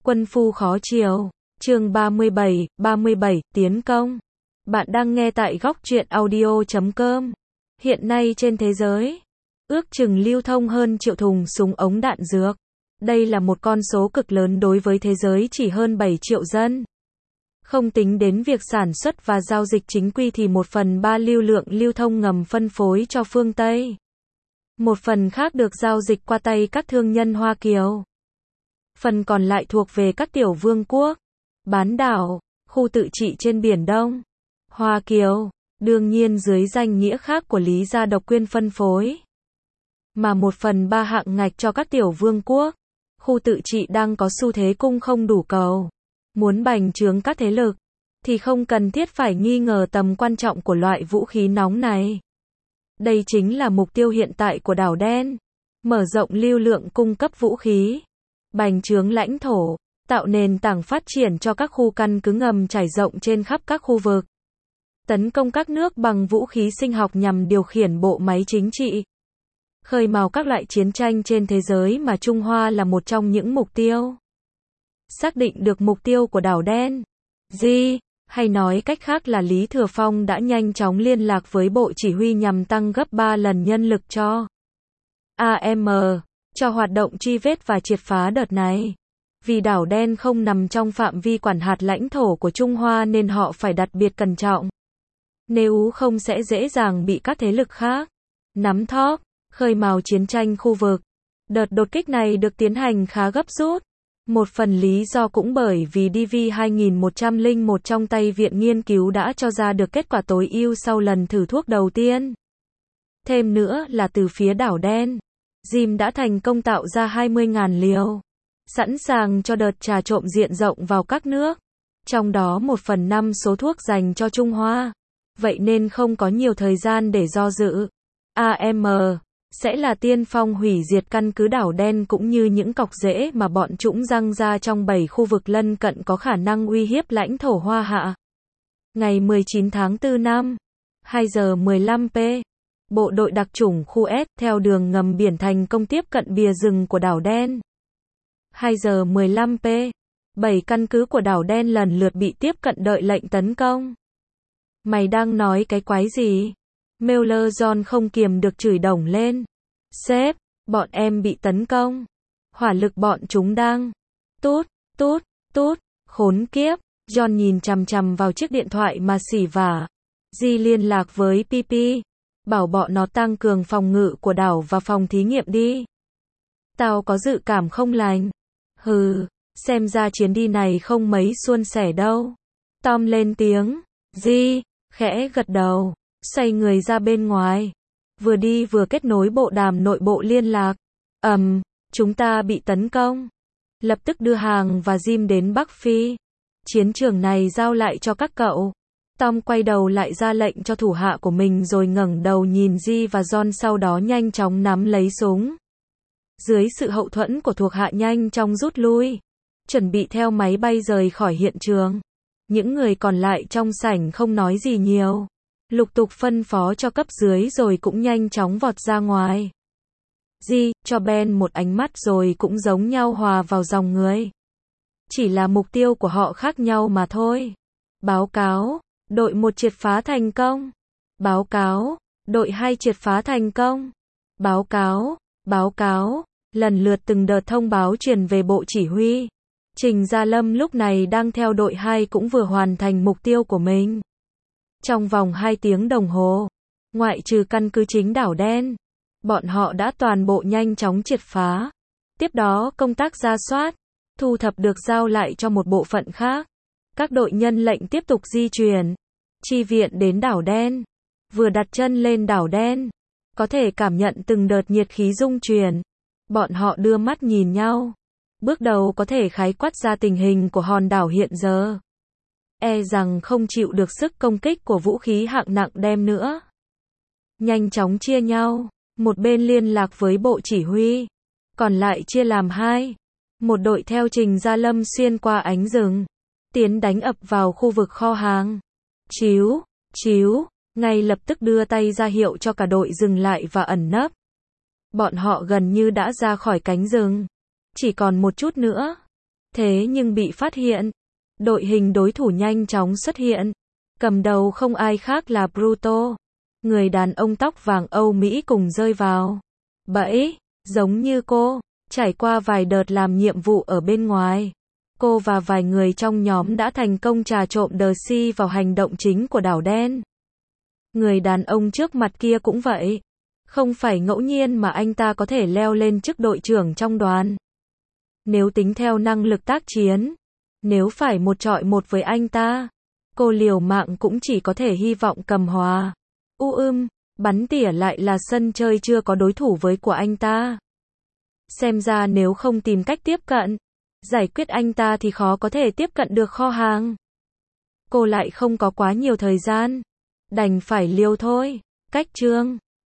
Quân phu khó chiều. Chương 37, tiến công. Bạn đang nghe tại góc truyện audio.com. Hiện nay trên thế giới, ước chừng lưu thông hơn triệu thùng súng ống đạn dược. Đây là một con số cực lớn đối với thế giới chỉ hơn 7 triệu dân. Không tính đến việc sản xuất và giao dịch chính quy thì 1/3 lưu lượng lưu thông ngầm phân phối cho phương Tây. Một phần khác được giao dịch qua tay các thương nhân Hoa Kiều. Phần còn lại thuộc về các tiểu vương quốc, bán đảo, khu tự trị trên Biển Đông. Hoa Kiều, đương nhiên dưới danh nghĩa khác của Lý gia độc quyền phân phối. Mà 1/3 hạng ngạch cho các tiểu vương quốc, khu tự trị đang có xu thế cung không đủ cầu. Muốn bành trướng các thế lực, thì không cần thiết phải nghi ngờ tầm quan trọng của loại vũ khí nóng này. Đây chính là mục tiêu hiện tại của đảo đen. Mở rộng lưu lượng cung cấp vũ khí, bành trướng lãnh thổ, tạo nền tảng phát triển cho các khu căn cứ ngầm trải rộng trên khắp các khu vực. Tấn công các nước bằng vũ khí sinh học nhằm điều khiển bộ máy chính trị. Khơi mào các loại chiến tranh trên thế giới mà Trung Hoa là một trong những mục tiêu. Xác định được mục tiêu của đảo đen, hay nói cách khác là Lý Thừa Phong đã nhanh chóng liên lạc với Bộ Chỉ huy nhằm tăng gấp 3 lần nhân lực cho AM, cho hoạt động truy vết và triệt phá đợt này. Vì đảo đen không nằm trong phạm vi quản hạt lãnh thổ của Trung Hoa nên họ phải đặc biệt cẩn trọng. Nếu không sẽ dễ dàng bị các thế lực khác nắm thóp, khơi mào chiến tranh khu vực. Đợt đột kích này được tiến hành khá gấp rút. Một phần lý do cũng bởi vì DV-2101 trong tay Viện Nghiên cứu đã cho ra được kết quả tối ưu sau lần thử thuốc đầu tiên. Thêm nữa là từ phía đảo đen, Jim đã thành công tạo ra 20.000 liều, sẵn sàng cho đợt trà trộn diện rộng vào các nước. Trong đó 1/5 số thuốc dành cho Trung Hoa. Vậy nên không có nhiều thời gian để do dự. AM sẽ là tiên phong hủy diệt căn cứ đảo đen cũng như những cọc rễ mà bọn chúng giăng ra trong 7 khu vực lân cận có khả năng uy hiếp lãnh thổ Hoa Hạ. Ngày 19 tháng 4 năm 2 giờ 15 p, bộ đội đặc chủng khu S theo đường ngầm biển thành công tiếp cận bìa rừng của đảo đen. 2 giờ 15 p, 7 căn cứ của đảo đen lần lượt bị tiếp cận đợi lệnh tấn công. Mày đang nói cái quái gì? Miller John không kiềm được chửi đổng lên. Sếp, bọn em bị tấn công. Hỏa lực bọn chúng đang tút, khốn kiếp. John nhìn chằm chằm vào chiếc điện thoại mà xỉ vả. Di liên lạc với PP, bảo bọn nó tăng cường phòng ngự của đảo và phòng thí nghiệm đi. Tao có dự cảm không lành. Hừ, xem ra chuyến đi này không mấy suôn sẻ đâu. Tom lên tiếng. Di khẽ gật đầu, xoay người ra bên ngoài. Vừa đi vừa kết nối bộ đàm nội bộ liên lạc. Chúng ta bị tấn công. Lập tức đưa hàng và Jim đến Bắc Phi. Chiến trường này giao lại cho các cậu. Tom quay đầu lại ra lệnh cho thủ hạ của mình rồi ngẩng đầu nhìn Di và John, sau đó nhanh chóng nắm lấy súng. Dưới sự hậu thuẫn của thuộc hạ nhanh chóng rút lui, chuẩn bị theo máy bay rời khỏi hiện trường. Những người còn lại trong sảnh không nói gì nhiều, lục tục phân phó cho cấp dưới rồi cũng nhanh chóng vọt ra ngoài. Di cho Ben một ánh mắt rồi cũng giống nhau hòa vào dòng người. Chỉ là mục tiêu của họ khác nhau mà thôi. Báo cáo, đội 1 triệt phá thành công. Báo cáo, đội 2 triệt phá thành công. Báo cáo, lần lượt từng đợt thông báo truyền về bộ chỉ huy. Trình Gia Lâm lúc này đang theo đội 2 cũng vừa hoàn thành mục tiêu của mình. Trong vòng 2 tiếng đồng hồ, ngoại trừ căn cứ chính đảo đen, bọn họ đã toàn bộ nhanh chóng triệt phá. Tiếp đó công tác rà soát, thu thập được giao lại cho một bộ phận khác. Các đội nhân lệnh tiếp tục di chuyển, chi viện đến đảo đen. Vừa đặt chân lên đảo đen, có thể cảm nhận từng đợt nhiệt khí dung chuyển. Bọn họ đưa mắt nhìn nhau. Bước đầu có thể khái quát ra tình hình của hòn đảo hiện giờ. E rằng không chịu được sức công kích của vũ khí hạng nặng đem nữa. Nhanh chóng chia nhau. Một bên liên lạc với bộ chỉ huy, còn lại chia làm 2. Một đội theo Trình Gia Lâm xuyên qua ánh rừng, tiến đánh ập vào khu vực kho hàng. Chíu, ngay lập tức đưa tay ra hiệu cho cả đội dừng lại và ẩn nấp. Bọn họ gần như đã ra khỏi cánh rừng. Chỉ còn một chút nữa. Thế nhưng bị phát hiện. Đội hình đối thủ nhanh chóng xuất hiện. Cầm đầu không ai khác là Bruto. Người đàn ông tóc vàng Âu Mỹ cùng rơi vào bẫy, giống như cô. Trải qua vài đợt làm nhiệm vụ ở bên ngoài, cô và vài người trong nhóm đã thành công trà trộn Darcy vào hành động chính của đảo đen. Người đàn ông trước mặt kia cũng vậy. Không phải ngẫu nhiên mà anh ta có thể leo lên chức đội trưởng trong đoàn. Nếu tính theo năng lực tác chiến, nếu phải một chọi một với anh ta, cô liều mạng cũng chỉ có thể hy vọng cầm hòa. Bắn tỉa lại là sân chơi chưa có đối thủ với của anh ta. Xem ra nếu không tìm cách tiếp cận, giải quyết anh ta thì khó có thể tiếp cận được kho hàng. Cô lại không có quá nhiều thời gian. Đành phải liều thôi. Cách chương